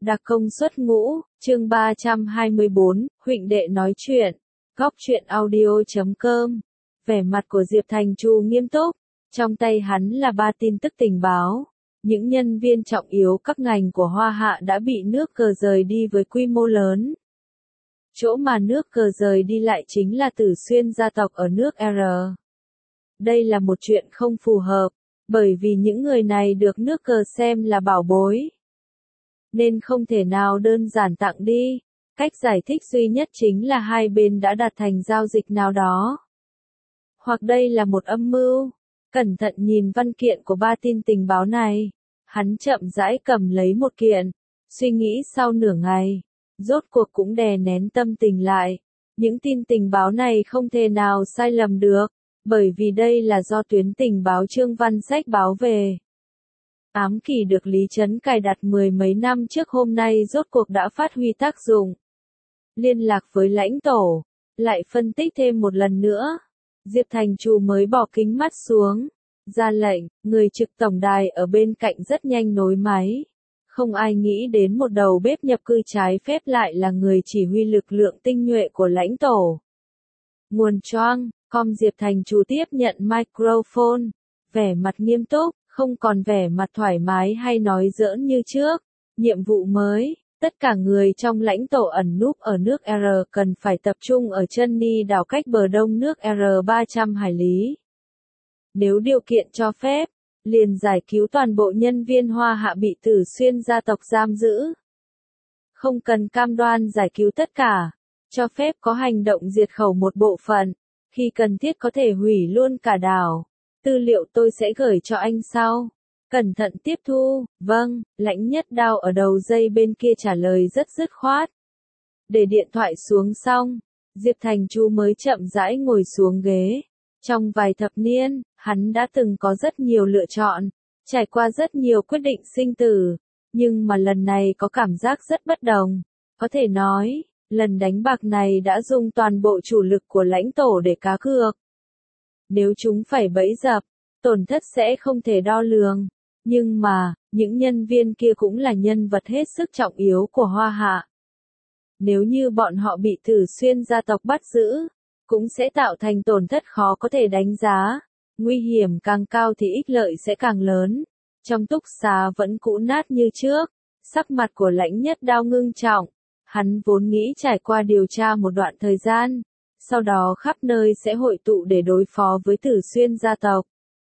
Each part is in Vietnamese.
Đặc công xuất ngũ, chương 324, huynh đệ nói chuyện. Góc chuyện audio.com. Vẻ mặt của Diệp Thành Chu nghiêm túc, trong tay hắn là 3 tin tức tình báo. Những nhân viên trọng yếu các ngành của Hoa Hạ đã bị nước cờ rời đi với quy mô lớn. Chỗ mà nước cờ rời đi lại chính là Tử Xuyên gia tộc ở nước R. Đây là một chuyện không phù hợp, bởi vì những người này được nước cờ xem là bảo bối, nên không thể nào đơn giản tặng đi. Cách giải thích duy nhất chính là hai bên đã đạt thành giao dịch nào đó. Hoặc đây là một âm mưu. Cẩn thận nhìn văn kiện của 3 tin tình báo này. Hắn chậm rãi cầm lấy một kiện, suy nghĩ sau nửa ngày, rốt cuộc cũng đè nén tâm tình lại. Những tin tình báo này không thể nào sai lầm được, bởi vì đây là do tuyến tình báo Trương Văn Sách báo về. Ám kỳ được Lý Trấn cài đặt 10 mấy năm trước hôm nay rốt cuộc đã phát huy tác dụng. Liên lạc với lãnh tổ, lại phân tích thêm một lần nữa. Diệp Thành Chu mới bỏ kính mắt xuống, ra lệnh, người trực tổng đài ở bên cạnh rất nhanh nối máy. Không ai nghĩ đến một đầu bếp nhập cư trái phép lại là người chỉ huy lực lượng tinh nhuệ của lãnh tổ. Nguồn choang, Diệp Thành Chu tiếp nhận microphone, vẻ mặt nghiêm túc, không còn vẻ mặt thoải mái hay nói giỡn như trước. Nhiệm vụ mới, tất cả người trong lãnh tổ ẩn núp ở nước R cần phải tập trung ở chân ni đảo cách bờ đông nước R 300 hải lý. Nếu điều kiện cho phép, liền giải cứu toàn bộ nhân viên Hoa Hạ bị Tử Xuyên gia tộc giam giữ. Không cần cam đoan giải cứu tất cả, cho phép có hành động diệt khẩu một bộ phận, khi cần thiết có thể hủy luôn cả đảo. Tư liệu tôi sẽ gửi cho anh sau. Cẩn thận tiếp thu, vâng, Lãnh Nhất Đao ở đầu dây bên kia trả lời rất dứt khoát. Để điện thoại xuống xong, Diệp Thành Chu mới chậm rãi ngồi xuống ghế. Trong vài thập niên, hắn đã từng có rất nhiều lựa chọn, trải qua rất nhiều quyết định sinh tử, nhưng mà lần này có cảm giác rất bất đồng. Có thể nói, lần đánh bạc này đã dùng toàn bộ chủ lực của lãnh tổ để cá cược. Nếu chúng phải bẫy dập, tổn thất sẽ không thể đo lường. Nhưng mà, những nhân viên kia cũng là nhân vật hết sức trọng yếu của Hoa Hạ. Nếu như bọn họ bị Tử Xuyên gia tộc bắt giữ, cũng sẽ tạo thành tổn thất khó có thể đánh giá. Nguy hiểm càng cao thì ích lợi sẽ càng lớn. Trong túc xá vẫn cũ nát như trước, sắc mặt của Lãnh Nhất Đao ngưng trọng. Hắn vốn nghĩ trải qua điều tra một đoạn thời gian, sau đó khắp nơi sẽ hội tụ để đối phó với Tử Xuyên gia tộc.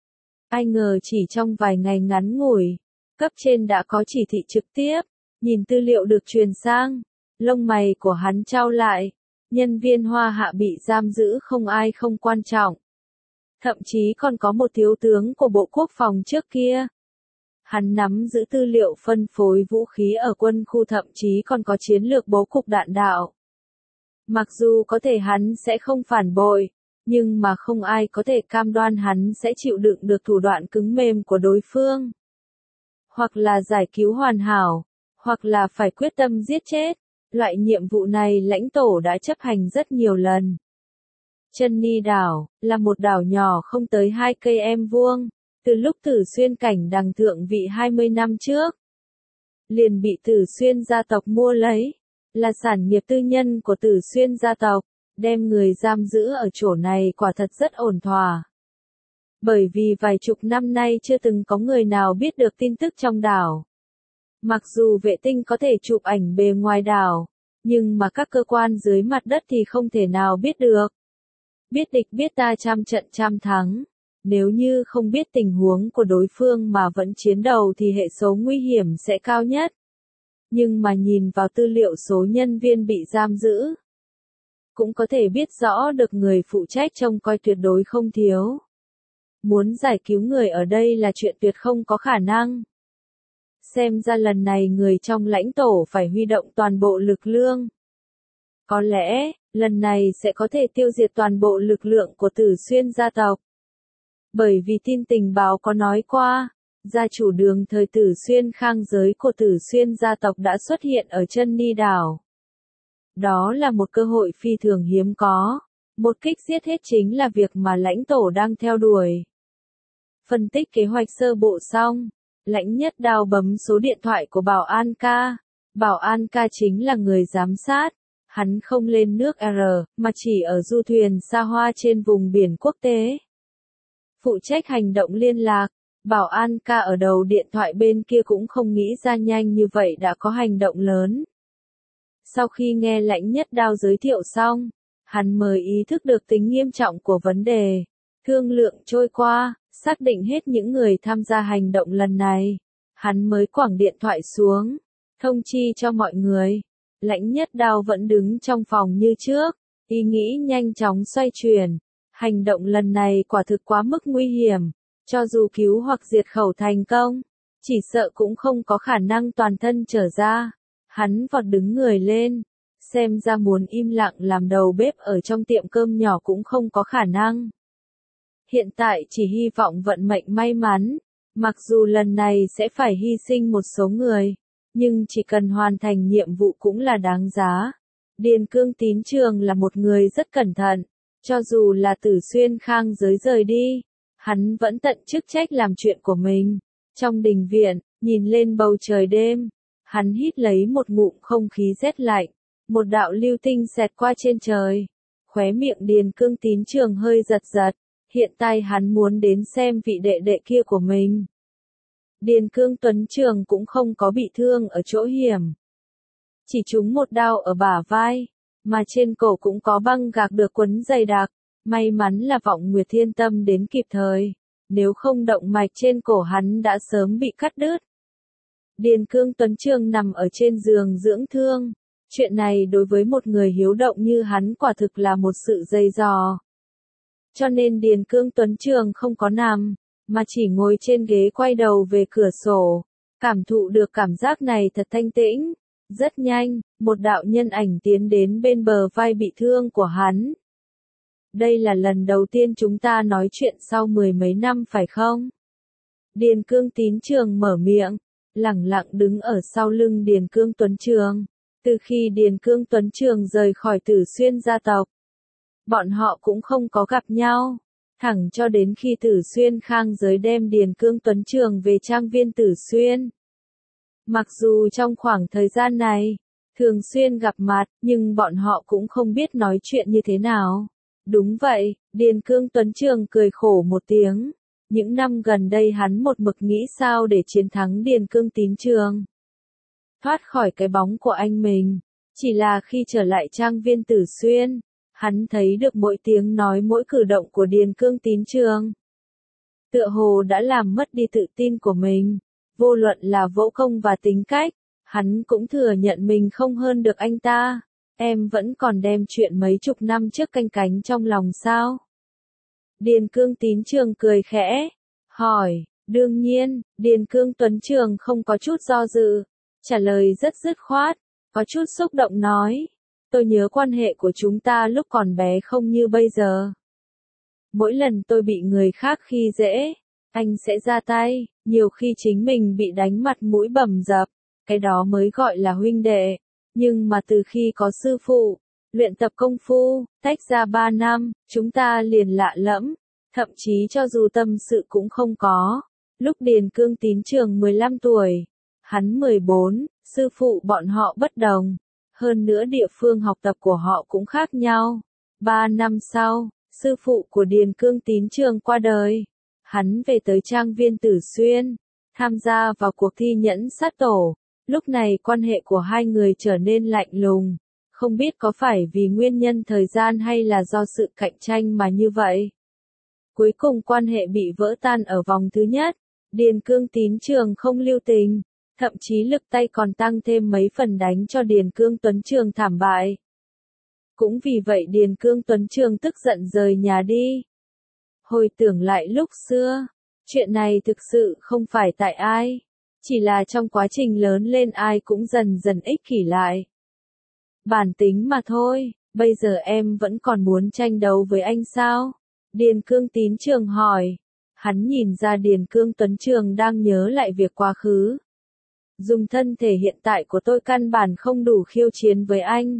Ai ngờ chỉ trong vài ngày ngắn ngủi, cấp trên đã có chỉ thị trực tiếp. Nhìn tư liệu được truyền sang, lông mày của hắn chau lại. Nhân viên Hoa Hạ bị giam giữ không ai không quan trọng. Thậm chí còn có một thiếu tướng của Bộ Quốc phòng trước kia. Hắn nắm giữ tư liệu phân phối vũ khí ở quân khu, thậm chí còn có chiến lược bố cục đạn đạo. Mặc dù có thể hắn sẽ không phản bội, nhưng mà không ai có thể cam đoan hắn sẽ chịu đựng được thủ đoạn cứng mềm của đối phương. Hoặc là giải cứu hoàn hảo, hoặc là phải quyết tâm giết chết. Loại nhiệm vụ này lãnh tổ đã chấp hành rất nhiều lần. Chân Ni đảo, là một đảo nhỏ không tới 2 cây vuông, từ lúc Tử Xuyên cảnh đằng thượng vị 20 năm trước. Liền bị Tử Xuyên gia tộc mua lấy, là sản nghiệp tư nhân của Tử Xuyên gia tộc, đem người giam giữ ở chỗ này quả thật rất ổn thỏa. Bởi vì vài chục năm nay chưa từng có người nào biết được tin tức trong đảo. Mặc dù vệ tinh có thể chụp ảnh bề ngoài đảo, nhưng mà các cơ quan dưới mặt đất thì không thể nào biết được. Biết địch biết ta trăm trận trăm thắng. Nếu như không biết tình huống của đối phương mà vẫn chiến đầu thì hệ số nguy hiểm sẽ cao nhất. Nhưng mà nhìn vào tư liệu số nhân viên bị giam giữ, cũng có thể biết rõ được người phụ trách trông coi tuyệt đối không thiếu. Muốn giải cứu người ở đây là chuyện tuyệt không có khả năng. Xem ra lần này người trong lãnh tổ phải huy động toàn bộ lực lượng. Có lẽ, lần này sẽ có thể tiêu diệt toàn bộ lực lượng của Tử Xuyên gia tộc. Bởi vì tin tình báo có nói qua, gia chủ đường thời Tử Xuyên khang giới của Tử Xuyên gia tộc đã xuất hiện ở chân ni đảo. Đó là một cơ hội phi thường hiếm có. Một kích giết hết chính là việc mà lãnh tổ đang theo đuổi. Phân tích kế hoạch sơ bộ xong, Lãnh Nhất Đao bấm số điện thoại của Bảo An ca. Bảo an ca chính là người giám sát. Hắn không lên nước R, mà chỉ ở du thuyền xa hoa trên vùng biển quốc tế. Phụ trách hành động liên lạc. Bảo an ca ở đầu điện thoại bên kia cũng không nghĩ ra nhanh như vậy đã có hành động lớn. Sau khi nghe Lãnh Nhất Đao giới thiệu xong, hắn mới ý thức được tính nghiêm trọng của vấn đề. Thương lượng trôi qua, xác định hết những người tham gia hành động lần này. Hắn mới quẳng điện thoại xuống, thông chi cho mọi người. Lãnh Nhất Đao vẫn đứng trong phòng như trước, ý nghĩ nhanh chóng xoay chuyển. Hành động lần này quả thực quá mức nguy hiểm, cho dù cứu hoặc diệt khẩu thành công, chỉ sợ cũng không có khả năng toàn thân trở ra. Hắn vọt đứng người lên, xem ra muốn im lặng làm đầu bếp ở trong tiệm cơm nhỏ cũng không có khả năng. Hiện tại chỉ hy vọng vận mệnh may mắn, mặc dù lần này sẽ phải hy sinh một số người, nhưng chỉ cần hoàn thành nhiệm vụ cũng là đáng giá. Điền Cương Tín Trường là một người rất cẩn thận, cho dù là Tử Xuyên Khang giới rời đi, hắn vẫn tận chức trách làm chuyện của mình. Trong đình viện, nhìn lên bầu trời đêm, hắn hít lấy một ngụm không khí rét lạnh, một đạo lưu tinh xẹt qua trên trời. Khóe miệng Điền Cương Tín Trường hơi giật giật, hiện tại hắn muốn đến xem vị đệ đệ kia của mình. Điền Cương Tuấn Trường cũng không có bị thương ở chỗ hiểm. Chỉ trúng một đao ở bả vai, mà trên cổ cũng có băng gạc được quấn dày đặc. May mắn là Vọng Nguyệt Thiên Tâm đến kịp thời, nếu không động mạch trên cổ hắn đã sớm bị cắt đứt. Điền Cương Tuấn Trường nằm ở trên giường dưỡng thương. Chuyện này đối với một người hiếu động như hắn quả thực là một sự dày dò. Cho nên Điền Cương Tuấn Trường không có nằm, mà chỉ ngồi trên ghế quay đầu về cửa sổ, cảm thụ được cảm giác này thật thanh tĩnh. Rất nhanh, một đạo nhân ảnh tiến đến bên bờ vai bị thương của hắn. Đây là lần đầu tiên chúng ta nói chuyện sau mười mấy năm phải không? Điền Cương Tín Trường mở miệng, lẳng lặng đứng ở sau lưng Điền Cương Tuấn Trường. Từ khi Điền Cương Tuấn Trường rời khỏi Tử Xuyên gia tộc, bọn họ cũng không có gặp nhau, thẳng cho đến khi Tử Xuyên Khang giới đem Điền Cương Tuấn Trường về trang viên Tử Xuyên. Mặc dù trong khoảng thời gian này, thường xuyên gặp mặt, nhưng bọn họ cũng không biết nói chuyện như thế nào. Đúng vậy, Điền Cương Tuấn Trường cười khổ một tiếng. Những năm gần đây hắn một mực nghĩ sao để chiến thắng Điền Cương Tín Trường, thoát khỏi cái bóng của anh mình. Chỉ là khi trở lại trang viên Tử Xuyên, hắn thấy được mỗi tiếng nói mỗi cử động của Điền Cương Tín Trường. Tựa hồ đã làm mất đi tự tin của mình. Vô luận là võ công và tính cách, hắn cũng thừa nhận mình không hơn được anh ta. Em vẫn còn đem chuyện mấy chục năm trước canh cánh trong lòng sao? Điền Cương Tín Trường cười khẽ, hỏi. Đương nhiên, Điền Cương Tuấn Trường không có chút do dự, trả lời rất dứt khoát, có chút xúc động nói. Tôi nhớ quan hệ của chúng ta lúc còn bé không như bây giờ. Mỗi lần tôi bị người khác khi dễ, anh sẽ ra tay, nhiều khi chính mình bị đánh mặt mũi bầm dập, cái đó mới gọi là huynh đệ. Nhưng mà từ khi có sư phụ, luyện tập công phu, tách ra 3 năm, chúng ta liền lạ lẫm, thậm chí cho dù tâm sự cũng không có. Lúc Điền Cương Tín Trường 15 tuổi, hắn 14, sư phụ bọn họ bất đồng, hơn nữa địa phương học tập của họ cũng khác nhau. 3 năm sau, sư phụ của Điền Cương Tín Trường qua đời. Hắn về tới trang viên Tử Xuyên, tham gia vào cuộc thi nhẫn sát tổ. Lúc này quan hệ của hai người trở nên lạnh lùng, không biết có phải vì nguyên nhân thời gian hay là do sự cạnh tranh mà như vậy. Cuối cùng quan hệ bị vỡ tan ở vòng thứ nhất, Điền Cương Tín Trường không lưu tình, thậm chí lực tay còn tăng thêm mấy phần đánh cho Điền Cương Tuấn Trường thảm bại. Cũng vì vậy Điền Cương Tuấn Trường tức giận rời nhà đi. Hồi tưởng lại lúc xưa, chuyện này thực sự không phải tại ai, chỉ là trong quá trình lớn lên ai cũng dần dần ích kỷ lại. Bản tính mà thôi, bây giờ em vẫn còn muốn tranh đấu với anh sao? Điền Cương Tín Trường hỏi. Hắn nhìn ra Điền Cương Tuấn Trường đang nhớ lại việc quá khứ. Dùng thân thể hiện tại của tôi căn bản không đủ khiêu chiến với anh.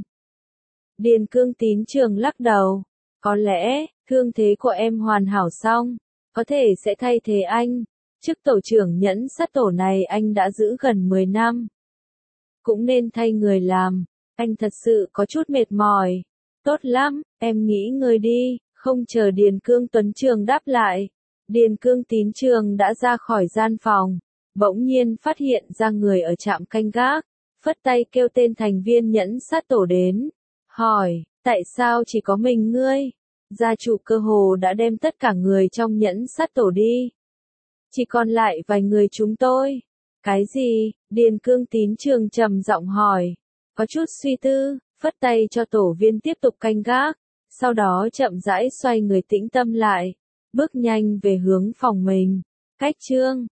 Điền Cương Tín Trường lắc đầu. Có lẽ, thương thế của em hoàn hảo xong, có thể sẽ thay thế anh. Chức tổ trưởng nhẫn sát tổ này anh đã giữ gần 10 năm. cũng nên thay người làm. Anh thật sự có chút mệt mỏi. Tốt lắm, em nghỉ ngơi đi, không chờ Điền Cương Tuấn Trường đáp lại. Điền Cương Tín Trường đã ra khỏi gian phòng, bỗng nhiên phát hiện ra người ở trạm canh gác, phất tay kêu tên thành viên nhẫn sát tổ đến. Hỏi, tại sao chỉ có mình ngươi? Gia chủ cơ hồ đã đem tất cả người trong nhẫn sát tổ đi. Chỉ còn lại vài người chúng tôi. Cái gì? Điền Cương Tín Trường trầm giọng hỏi. Có chút suy tư, phất tay cho tổ viên tiếp tục canh gác, sau đó chậm rãi xoay người tĩnh tâm lại, bước nhanh về hướng phòng mình. Cách chương